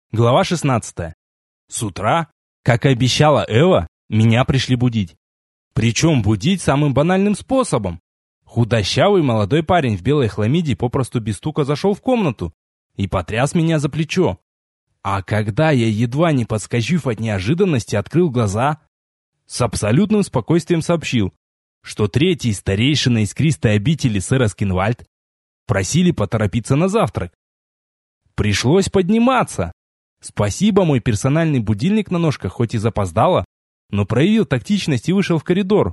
Глава 16. С утра, как и обещала Эва, меня пришли будить. Причем будить самым банальным способом. Худощавый молодой парень в белой хламиде попросту без стука зашел в комнату и потряс меня за плечо. А когда я, едва не подскочив от неожиданности, открыл глаза, с абсолютным спокойствием сообщил, что третий старейшина искристой обители сэр Аскинвальд просили поторопиться на завтрак. Пришлось подниматься. Спасибо, мой персональный будильник на ножках хоть и запоздало, но проявил тактичность и вышел в коридор.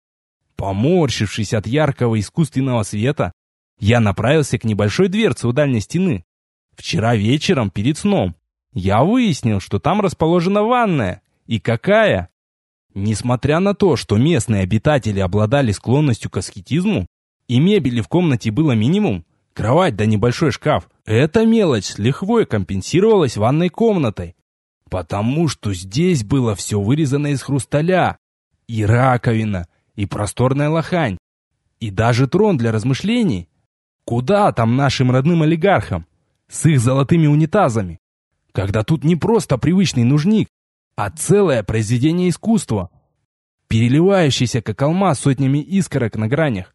Поморщившись от яркого искусственного света, я направился к небольшой дверце у дальней стены. Вчера вечером, перед сном, я выяснил, что там расположена ванная. И какая! Несмотря на то, что местные обитатели обладали склонностью к аскетизму, и мебели в комнате было минимум, кровать да небольшой шкаф, эта мелочь с лихвой компенсировалась ванной комнатой, потому что здесь было все вырезано из хрусталя, и раковина, и просторная лохань, и даже трон для размышлений. Куда там нашим родным олигархам с их золотыми унитазами, когда тут не просто привычный нужник, а целое произведение искусства, переливающееся как алмаз сотнями искорок на гранях.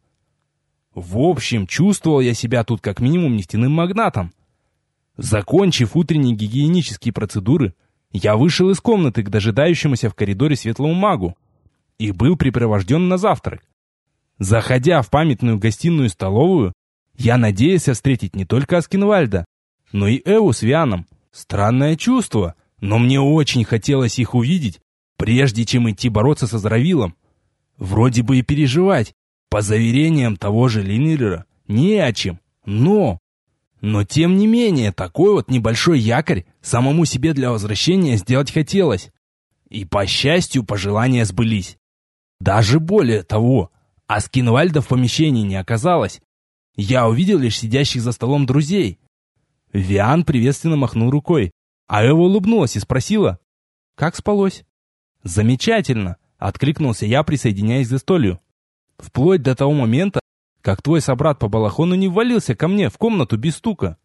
В общем, чувствовал я себя тут как минимум нефтяным магнатом. Закончив утренние гигиенические процедуры, я вышел из комнаты к дожидающемуся в коридоре светлому магу и был припровожден на завтрак. Заходя в памятную гостиную-столовую, я надеялся встретить не только Аскинвальда, но и Эву с Вианом. Странное чувство, но мне очень хотелось их увидеть, прежде чем идти бороться со Азравилом. Вроде бы и переживать, по заверениям того же Линнера, не о чем, но тем не менее, такой вот небольшой якорь самому себе для возвращения сделать хотелось. И, по счастью, пожелания сбылись. Даже более того, Аскинвальда в помещении не оказалось. Я увидел лишь сидящих за столом друзей. Виан приветственно махнул рукой, а Эва улыбнулась и спросила: «Как спалось?» «Замечательно», — откликнулся я, присоединяясь к застолью. «Вплоть до того момента, как твой собрат по балахону не ввалился ко мне в комнату без стука».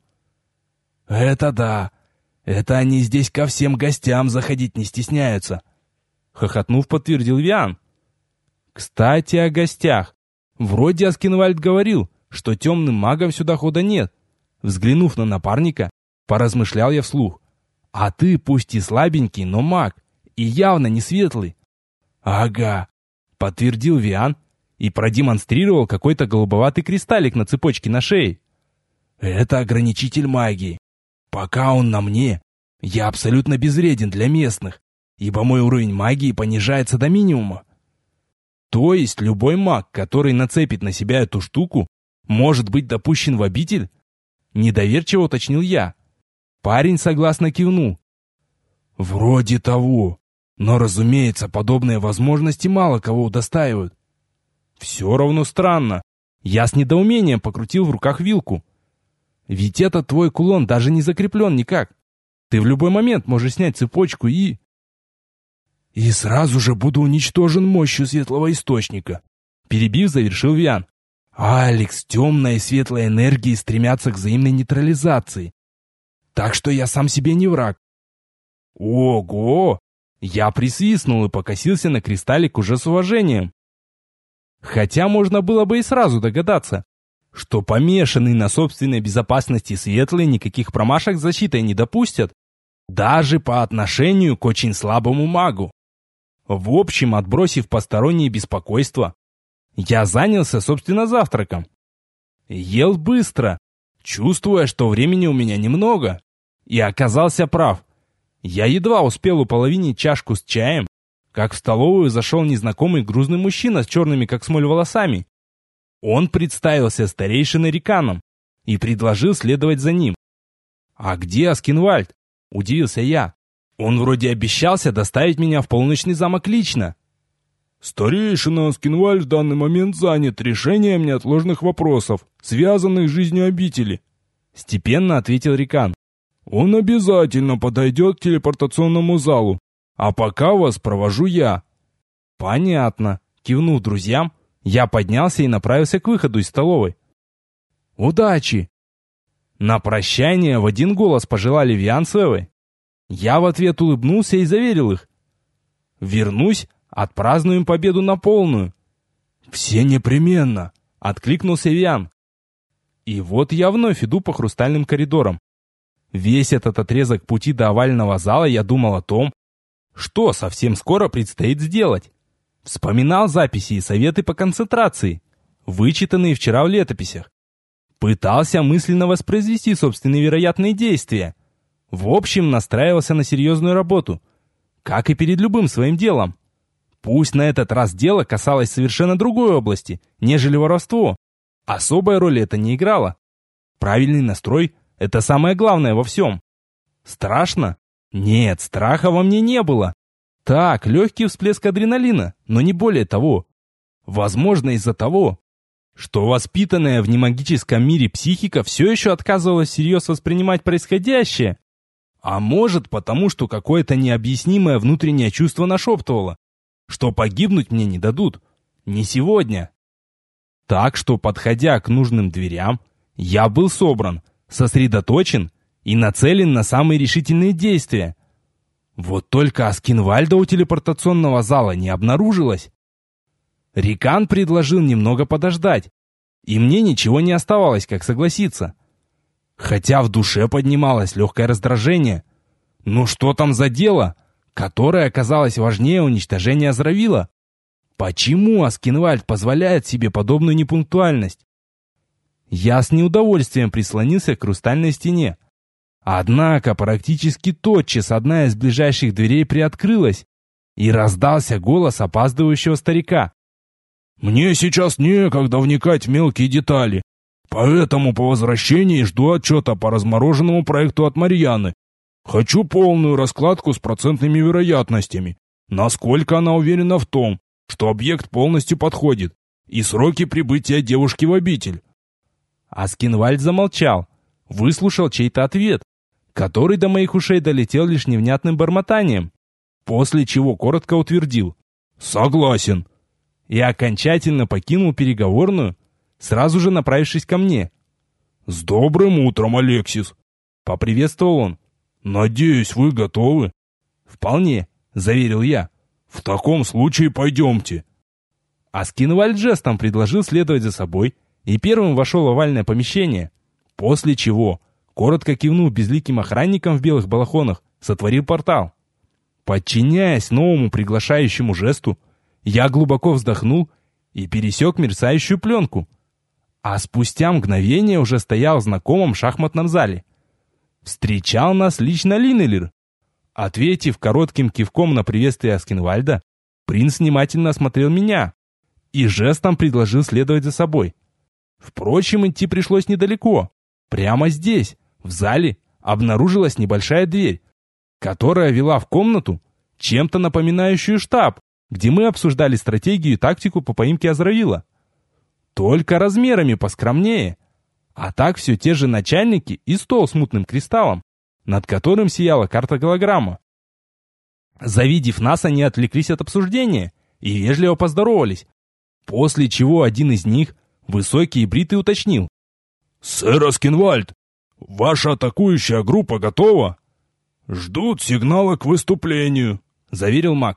«Это да, это они здесь ко всем гостям заходить не стесняются», — хохотнув, подтвердил Виан. «Кстати, о гостях. Вроде Аскинвальд говорил, что темным магам сюда хода нет». Взглянув на напарника, поразмышлял я вслух. «А ты пусть и слабенький, но маг, и явно не светлый». «Ага», — подтвердил Виан и продемонстрировал какой-то голубоватый кристаллик на цепочке на шее. «Это ограничитель магии. Пока он на мне, я абсолютно безвреден для местных, ибо мой уровень магии понижается до минимума». «То есть любой маг, который нацепит на себя эту штуку, может быть допущен в обитель?» Недоверчиво уточнил я. Парень согласно кивнул. «Вроде того. Но, разумеется, подобные возможности мало кого удостаивают». «Все равно странно». Я с недоумением покрутил в руках вилку. «Ведь этот твой кулон даже не закреплен никак. Ты в любой момент можешь снять цепочку и сразу же буду уничтожен мощью светлого источника», перебив, завершил Виан. «Алекс, темная и светлая энергии стремятся к взаимной нейтрализации. Так что я сам себе не враг». «Ого!» Я присвистнул и покосился на кристаллик уже с уважением. Хотя можно было бы и сразу догадаться, что помешанные на собственной безопасности светлые никаких промашек с защитой не допустят, даже по отношению к очень слабому магу. В общем, отбросив посторонние беспокойства, я занялся, собственно, завтраком. Ел быстро, чувствуя, что времени у меня немного, и оказался прав. Я едва успел уполовинить чашку с чаем, как в столовую зашел незнакомый грузный мужчина с черными как смоль волосами. Он представился старейшиной Риканом и предложил следовать за ним. «А где Аскинвальд?» – удивился я. «Он вроде обещался доставить меня в полночный замок лично». «Старейшина Аскинвальд в данный момент занят решением неотложных вопросов, связанных с жизнью обители», — степенно ответил Рикан. «Он обязательно подойдет к телепортационному залу, а пока вас провожу я». «Понятно», — кивнув друзьям, я поднялся и направился к выходу из столовой. «Удачи!» На прощание в один голос пожелали Виан с Эвой. Я в ответ улыбнулся и заверил их. Вернусь, отпразднуем победу на полную. Все непременно, откликнулся Виан. И вот я вновь иду по хрустальным коридорам. Весь этот отрезок пути до овального зала я думал о том, что совсем скоро предстоит сделать. Вспоминал записи и советы по концентрации, вычитанные вчера в летописях. Пытался мысленно воспроизвести собственные вероятные действия. В общем, настраивался на серьезную работу, как и перед любым своим делом. Пусть на этот раз дело касалось совершенно другой области, нежели воровство. Особой роли это не играло. Правильный настрой – это самое главное во всем. Страшно? Нет, страха во мне не было. Так, легкий всплеск адреналина, но не более того. Возможно, из-за того, что воспитанная в немагическом мире психика все еще отказывалась всерьез воспринимать происходящее. А может, потому что какое-то необъяснимое внутреннее чувство нашептывало, что погибнуть мне не дадут. Не сегодня. Так что, подходя к нужным дверям, я был собран, сосредоточен и нацелен на самые решительные действия. Вот только Аскинвальда у телепортационного зала не обнаружилось. Рикан предложил немного подождать, и мне ничего не оставалось, как согласиться. Хотя в душе поднималось легкое раздражение. Ну что там за дело, которое оказалось важнее уничтожения Азравила? Почему Аскинвальд позволяет себе подобную непунктуальность? Я с неудовольствием прислонился к хрустальной стене. Однако практически тотчас одна из ближайших дверей приоткрылась, и раздался голос опаздывающего старика. «Мне сейчас некогда вникать в мелкие детали, поэтому по возвращении жду отчета по размороженному проекту от Марьяны. Хочу полную раскладку с процентными вероятностями, насколько она уверена в том, что объект полностью подходит, и сроки прибытия девушки в обитель». Аскинвальд замолчал, выслушал чей-то ответ, который до моих ушей долетел лишь невнятным бормотанием, после чего коротко утвердил «Согласен» и окончательно покинул переговорную, сразу же направившись ко мне. «С добрым утром, Алексис!» — поприветствовал он. «Надеюсь, вы готовы?» «Вполне», — заверил я. «В таком случае пойдемте». Аскинвальд жестом предложил следовать за собой и первым вошел в овальное помещение, после чего, коротко кивнув безликим охранникам в белых балахонах, сотворил портал. Подчиняясь новому приглашающему жесту, я глубоко вздохнул и пересек мерцающую пленку, а спустя мгновение уже стоял в знакомом шахматном зале. Встречал нас лично Линнелир. Ответив коротким кивком на приветствие Аскинвальда, принц внимательно осмотрел меня и жестом предложил следовать за собой. Впрочем, идти пришлось недалеко. Прямо здесь, в зале, обнаружилась небольшая дверь, которая вела в комнату, чем-то напоминающую штаб, где мы обсуждали стратегию и тактику по поимке Азравила. Только размерами поскромнее. А так все те же начальники и стол с мутным кристаллом, над которым сияла карта-голограмма. Завидев нас, они отвлеклись от обсуждения и вежливо поздоровались, после чего один из них, высокий и бритый, уточнил: «Сэр Аскинвальд, ваша атакующая группа готова?» «Ждут сигнала к выступлению», — заверил маг.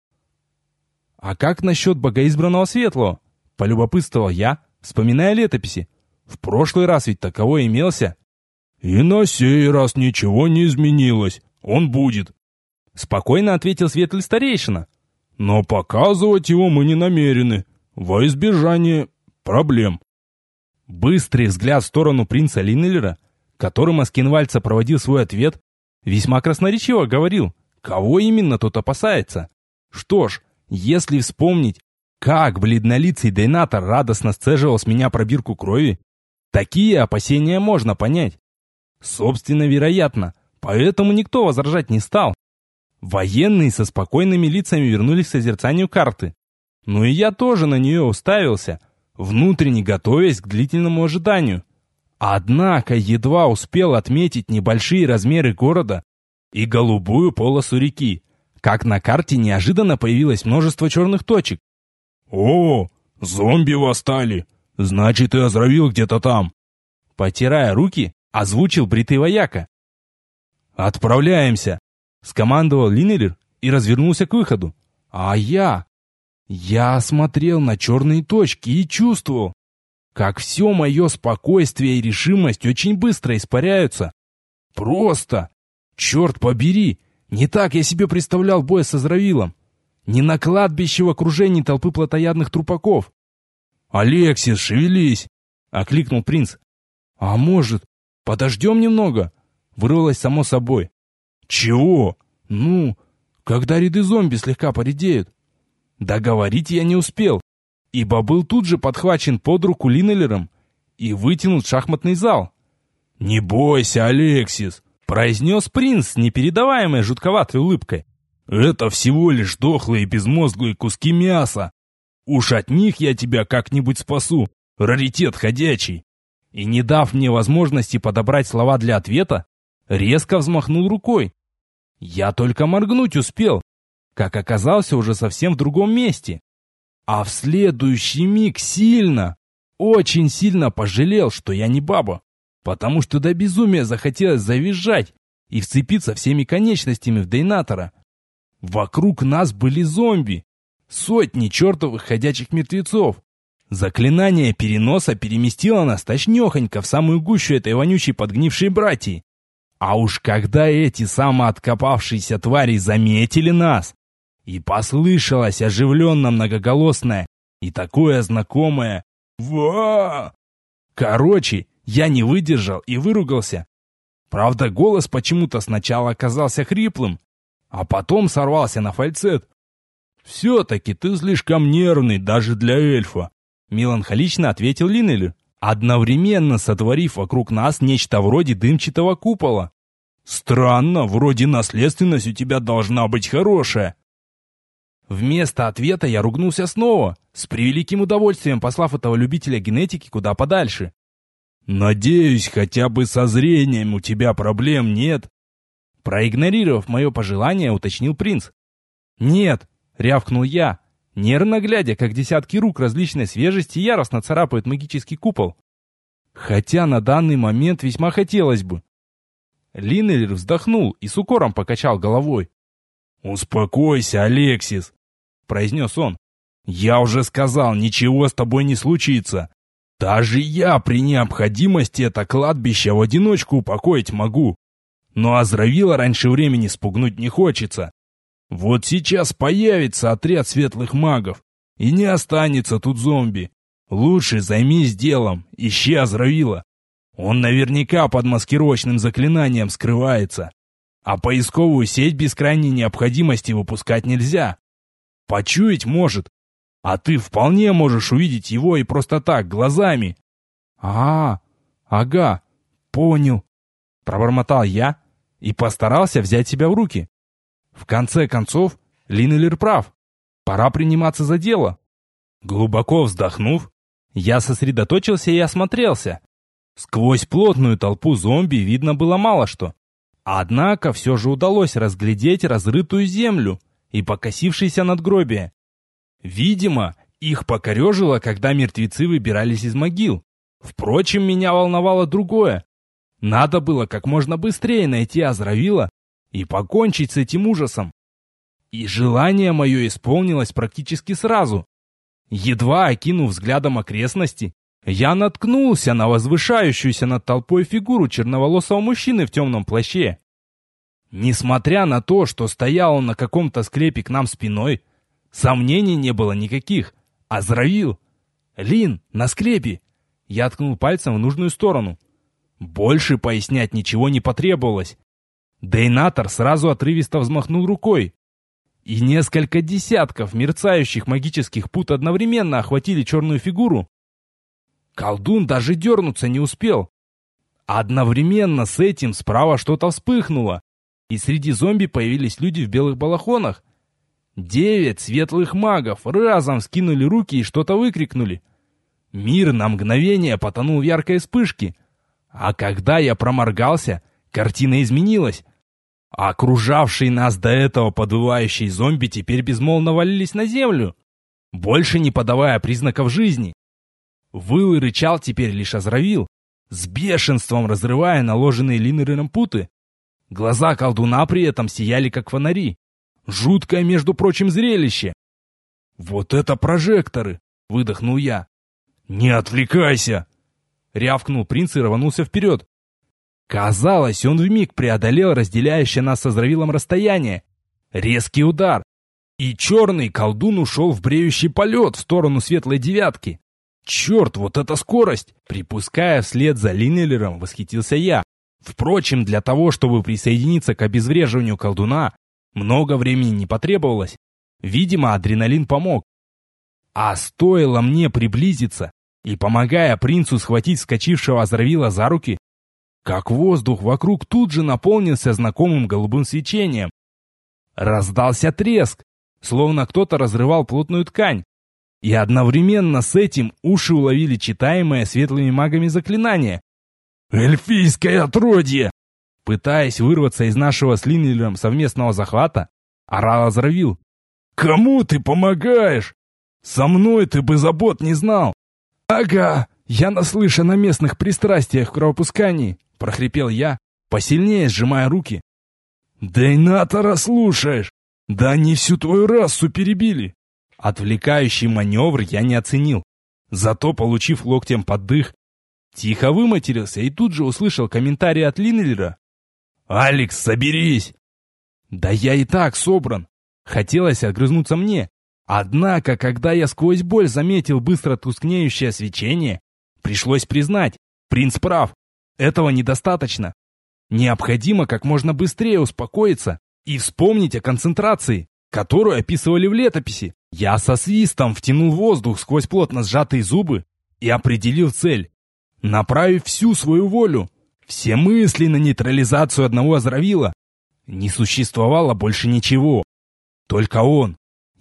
«А как насчет богоизбранного Светлого?» — полюбопытствовал я, вспоминая летописи. «В прошлый раз ведь таковой имелся». «И на сей раз ничего не изменилось. Он будет», — спокойно ответил светлый старейшина. «Но показывать его мы не намерены, во избежание проблем». Быстрый взгляд в сторону принца Линнелера, которым Аскинвальд проводил свой ответ, весьма красноречиво говорил, кого именно тот опасается. Что ж, если вспомнить, как бледнолицый Дейнатор радостно сцеживал с меня пробирку крови, такие опасения можно понять. Собственно, вероятно, поэтому никто возражать не стал. Военные со спокойными лицами вернулись к созерцанию карты. Но и я тоже на нее уставился, внутренне готовясь к длительному ожиданию. Однако едва успел отметить небольшие размеры города и голубую полосу реки, как на карте неожиданно появилось множество черных точек. «О, зомби восстали! Значит, и Азравил где-то там!» Потирая руки, озвучил бритый вояка. «Отправляемся!» Скомандовал Линнелер и развернулся к выходу. А я смотрел на черные точки и чувствовал, как все мое спокойствие и решимость очень быстро испаряются. Просто, черт побери, не так я себе представлял бой с Азравилом. Не на кладбище в окружении толпы плотоядных трупаков. «Алексис, шевелись!» — окликнул принц. «А может, подождем немного?» — вырвалось само собой. «Чего?» «Ну, когда ряды зомби слегка поредеют». Договорить я не успел, ибо был тут же подхвачен под руку Линнелером и вытянут в шахматный зал. «Не бойся, Алексис!» — произнес принц с непередаваемой жутковатой улыбкой. «Это всего лишь дохлые безмозглые куски мяса. Уж от них я тебя как-нибудь спасу, раритет ходячий». И, не дав мне возможности подобрать слова для ответа, резко взмахнул рукой. Я только моргнуть успел, как оказался уже совсем в другом месте. А в следующий миг сильно, очень сильно пожалел, что я не баба, потому что до безумия захотелось завизжать и вцепиться всеми конечностями в Дейнатора. Вокруг нас были зомби, сотни чертовых ходячих мертвецов. Заклинание переноса переместило нас точнёхонько в самую гущу этой вонючей подгнившей братьи. А уж когда эти самооткопавшиеся твари заметили нас, и послышалось оживленно многоголосное и такое знакомое «Ва!». Короче, я не выдержал и выругался. Правда, голос почему-то сначала оказался хриплым, а потом сорвался на фальцет. «Все-таки ты слишком нервный даже для эльфа», — меланхолично ответил Линнелер, одновременно сотворив вокруг нас нечто вроде дымчатого купола. «Странно, вроде наследственность у тебя должна быть хорошая». Вместо ответа я ругнулся снова, с превеликим удовольствием послав этого любителя генетики куда подальше. «Надеюсь, хотя бы со зрением у тебя проблем нет?» Проигнорировав мое пожелание, уточнил принц. «Нет», — рявкнул я, нервно глядя, как десятки рук различной свежести яростно царапают магический купол. Хотя на данный момент весьма хотелось бы. Линнелер вздохнул и с укором покачал головой. «Успокойся, Алексис», — произнес он. «Я уже сказал, ничего с тобой не случится. Даже я при необходимости это кладбище в одиночку упокоить могу. Но Азравила раньше времени спугнуть не хочется. Вот сейчас появится отряд светлых магов, и не останется тут зомби. Лучше займись делом, ищи Азравила. Он наверняка под маскировочным заклинанием скрывается. А поисковую сеть без крайней необходимости выпускать нельзя. Почуять может. А ты вполне можешь увидеть его и просто так, глазами». Ага, понял», — пробормотал я и постарался взять себя в руки. В конце концов, Линнелер прав. Пора приниматься за дело. Глубоко вздохнув, я сосредоточился и осмотрелся. Сквозь плотную толпу зомби видно было мало что. Однако все же удалось разглядеть разрытую землю и покосившееся надгробие. Видимо, их покорежило, когда мертвецы выбирались из могил. Впрочем, меня волновало другое. Надо было как можно быстрее найти Азравила и покончить с этим ужасом. И желание мое исполнилось практически сразу. Едва окинув взглядом окрестности, я наткнулся на возвышающуюся над толпой фигуру черноволосого мужчины в темном плаще. Несмотря на то, что стоял он на каком-то склепе к нам спиной, сомнений не было никаких. Азравил! Лин, на склепе! Я ткнул пальцем в нужную сторону. Больше пояснять ничего не потребовалось. Дейнатор сразу отрывисто взмахнул рукой, и несколько десятков мерцающих магических пут одновременно охватили черную фигуру. Колдун даже дернуться не успел. Одновременно с этим справа что-то вспыхнуло, и среди зомби появились люди в белых балахонах. 9 светлых магов разом вскинули руки и что-то выкрикнули. Мир на мгновение потонул в яркой вспышке, а когда я проморгался, картина изменилась. Окружавшие нас до этого подвывающие зомби теперь безмолвно валились на землю, больше не подавая признаков жизни. Выл и рычал теперь лишь Азравил, с бешенством разрывая наложенные Линнелером путы. Глаза колдуна при этом сияли, как фонари. Жуткое, между прочим, зрелище. «Вот это прожекторы!» — выдохнул я. «Не отвлекайся!» — рявкнул принц и рванулся вперед. Казалось, он вмиг преодолел разделяющее нас со Зравилом расстояние. Резкий удар. И черный колдун ушел в бреющий полет в сторону светлой девятки. Черт, вот эта скорость! Припуская вслед за Линнелером, восхитился я. Впрочем, для того, чтобы присоединиться к обезвреживанию колдуна, много времени не потребовалось. Видимо, адреналин помог. А стоило мне приблизиться и, помогая принцу схватить вскочившего Азравила за руки, как воздух вокруг тут же наполнился знакомым голубым свечением. Раздался треск, словно кто-то разрывал плотную ткань. И одновременно с этим уши уловили читаемое светлыми магами заклинание. «Эльфийское отродье!» Пытаясь вырваться из нашего с Линнелером совместного захвата, орал Азравил. «Кому ты помогаешь? Со мной ты бы забот не знал!» «Ага, я наслышан о местных пристрастиях в кровопускании», — прохрипел я, посильнее сжимая руки. «Дейнатора слушаешь? Да они всю твою расу перебили!» Отвлекающий маневр я не оценил. Зато, получив локтем под дых, тихо выматерился и тут же услышал комментарий от Линнелера. «Алекс, соберись!» «Да я и так собран!» Хотелось огрызнуться мне. Однако, когда я сквозь боль заметил быстро тускнеющее свечение, пришлось признать, принц прав. Этого недостаточно. Необходимо как можно быстрее успокоиться и вспомнить о концентрации, которую описывали в летописи. Я со свистом втянул воздух сквозь плотно сжатые зубы и определил цель. Направив всю свою волю, все мысли на нейтрализацию одного Азравила, не существовало больше ничего. Только он,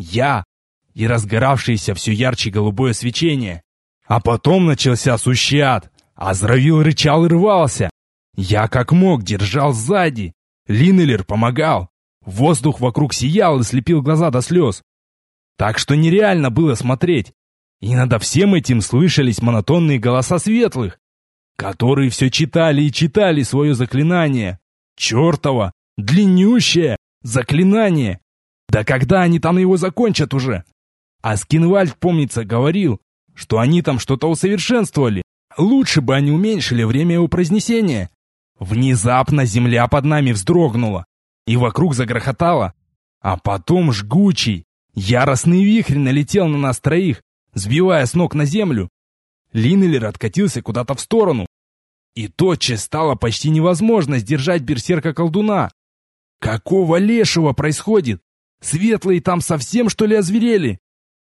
я и разгоравшееся все ярче голубое свечение. А потом начался сущий ад. Азравил рычал и рвался. Я как мог держал сзади. Линнелер помогал. Воздух вокруг сиял и слепил глаза до слез. Так что нереально было смотреть. И над всем этим слышались монотонные голоса светлых, которые все читали и читали свое заклинание. Чертово, длиннющее заклинание. Да когда они там его закончат уже? А Скинвальд, помнится, говорил, что они там что-то усовершенствовали. Лучше бы они уменьшили время его произнесения. Внезапно земля под нами вздрогнула, и вокруг загрохотало. А потом жгучий, яростный вихрь налетел на нас троих, сбивая с ног на землю. Линнелер откатился куда-то в сторону. И тотчас стало почти невозможно сдержать берсерка-колдуна. Какого лешего происходит? Светлые там совсем, что ли, озверели?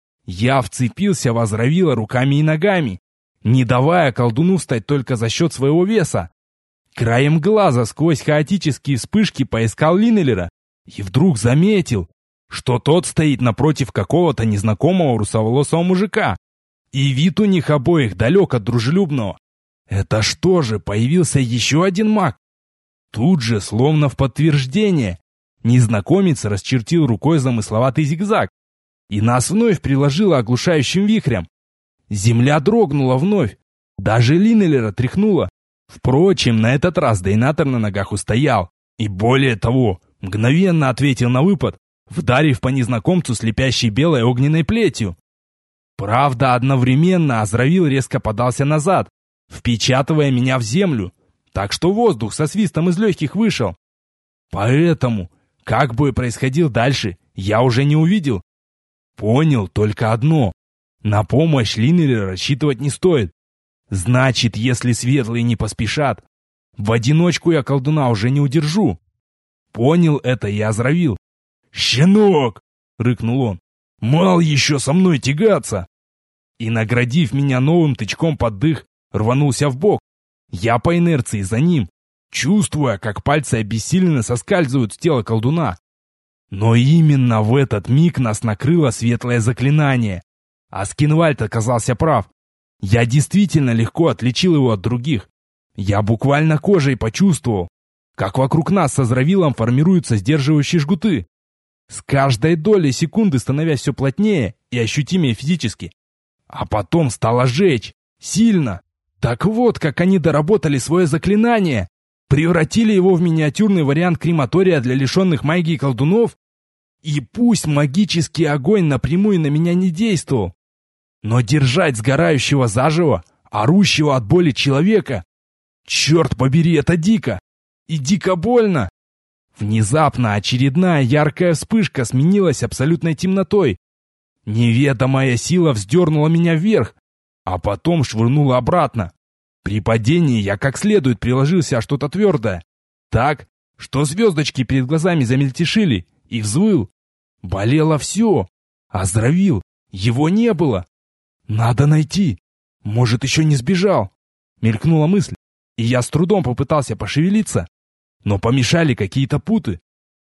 Я вцепился в Азравила руками и ногами, не давая колдуну встать только за счет своего веса. Краем глаза сквозь хаотические вспышки поискал Линнелера и вдруг заметил, что тот стоит напротив какого-то незнакомого русоволосого мужика. И вид у них обоих далек от дружелюбного. Это что же, появился еще один маг? Тут же, словно в подтверждение, незнакомец расчертил рукой замысловатый зигзаг, и нас вновь приложило оглушающим вихрем. Земля дрогнула вновь, даже Линнелера тряхнула. Впрочем, на этот раз Дейнатор на ногах устоял, и более того, мгновенно ответил на выпад, вдарив по незнакомцу слепящей белой огненной плетью. Правда, одновременно Азравил резко подался назад, впечатывая меня в землю, так что воздух со свистом из легких вышел. Поэтому, как бы происходило дальше, я уже не увидел. Понял только одно. На помощь Линнелера рассчитывать не стоит. Значит, если светлые не поспешат, в одиночку я колдуна уже не удержу. Понял это и Азравил. «Щенок!» — рыкнул он. «Мал еще со мной тягаться!» И, наградив меня новым тычком под дых, рванулся в бок. Я по инерции за ним, чувствуя, как пальцы обессиленно соскальзывают с тела колдуна. Но именно в этот миг нас накрыло светлое заклинание. А Скинвальд оказался прав. Я действительно легко отличил его от других. Я буквально кожей почувствовал, как вокруг нас с Азравилом формируются сдерживающие жгуты, с каждой долей секунды становясь все плотнее и ощутимее физически. А потом стало жечь. Сильно. Так вот, как они доработали свое заклинание. Превратили его в миниатюрный вариант крематория для лишенных магии колдунов? И пусть магический огонь напрямую на меня не действовал, но держать сгорающего заживо, орущего от боли человека, черт побери, это дико! И дико больно! Внезапно очередная яркая вспышка сменилась абсолютной темнотой. Неведомая сила вздернула меня вверх, а потом швырнула обратно. При падении я как следует приложился о что-то твердое, так, что звездочки перед глазами замельтешили, и взвыл. Болело все, а здравил, его не было. Надо найти, может, еще не сбежал. Мелькнула мысль, и я с трудом попытался пошевелиться, но помешали какие-то путы.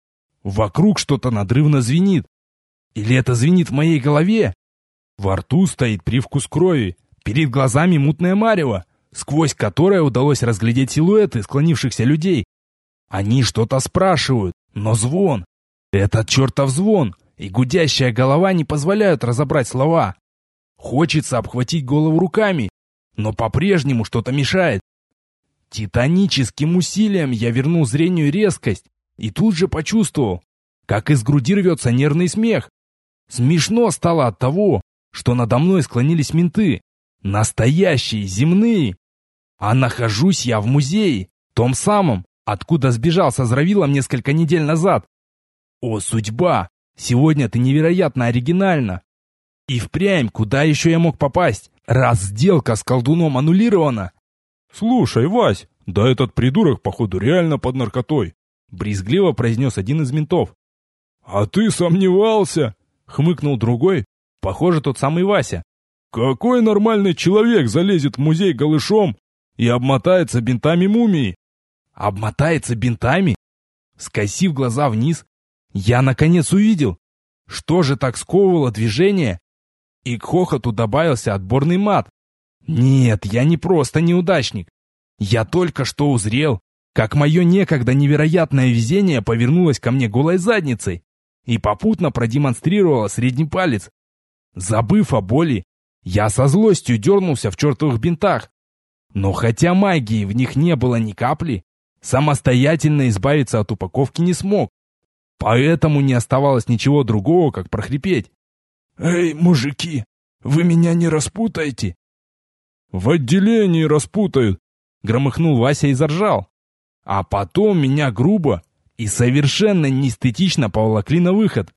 Вокруг что-то надрывно звенит. Или это звенит в моей голове? Во рту стоит привкус крови, перед глазами мутное марево, сквозь которое удалось разглядеть силуэты склонившихся людей. Они что-то спрашивают, но звон. Этот чертов звон и гудящая голова не позволяют разобрать слова. Хочется обхватить голову руками, но по-прежнему что-то мешает. Титаническим усилием я вернул зрению резкость и тут же почувствовал, как из груди рвется нервный смех. Смешно стало от того, что надо мной склонились менты. Настоящие, земные. А нахожусь я в музее, том самом, откуда сбежал со Зравилом несколько недель назад. О, судьба! Сегодня ты невероятно оригинальна. И впрямь, куда еще я мог попасть, раз сделка с колдуном аннулирована? «Слушай, Вась, да этот придурок, походу, реально под наркотой», брезгливо произнес один из ментов. «А ты сомневался?» Хмыкнул другой, похоже, тот самый Вася. «Какой нормальный человек залезет в музей голышом и обмотается бинтами мумии?» Обмотается бинтами? Скосив глаза вниз, я наконец увидел, что же так сковывало движение, и к хохоту добавился отборный мат. Нет, я не просто неудачник. Я только что узрел, как мое некогда невероятное везение повернулось ко мне голой задницей и попутно продемонстрировало средний палец. Забыв о боли, я со злостью дернулся в чертовых бинтах. Но хотя магии в них не было ни капли, самостоятельно избавиться от упаковки не смог. Поэтому не оставалось ничего другого, как прохрипеть. «Эй, мужики, вы меня не распутаете?» «В отделении распутают», — громыхнул Вася и заржал. А потом меня грубо и совершенно неэстетично поволокли на выход.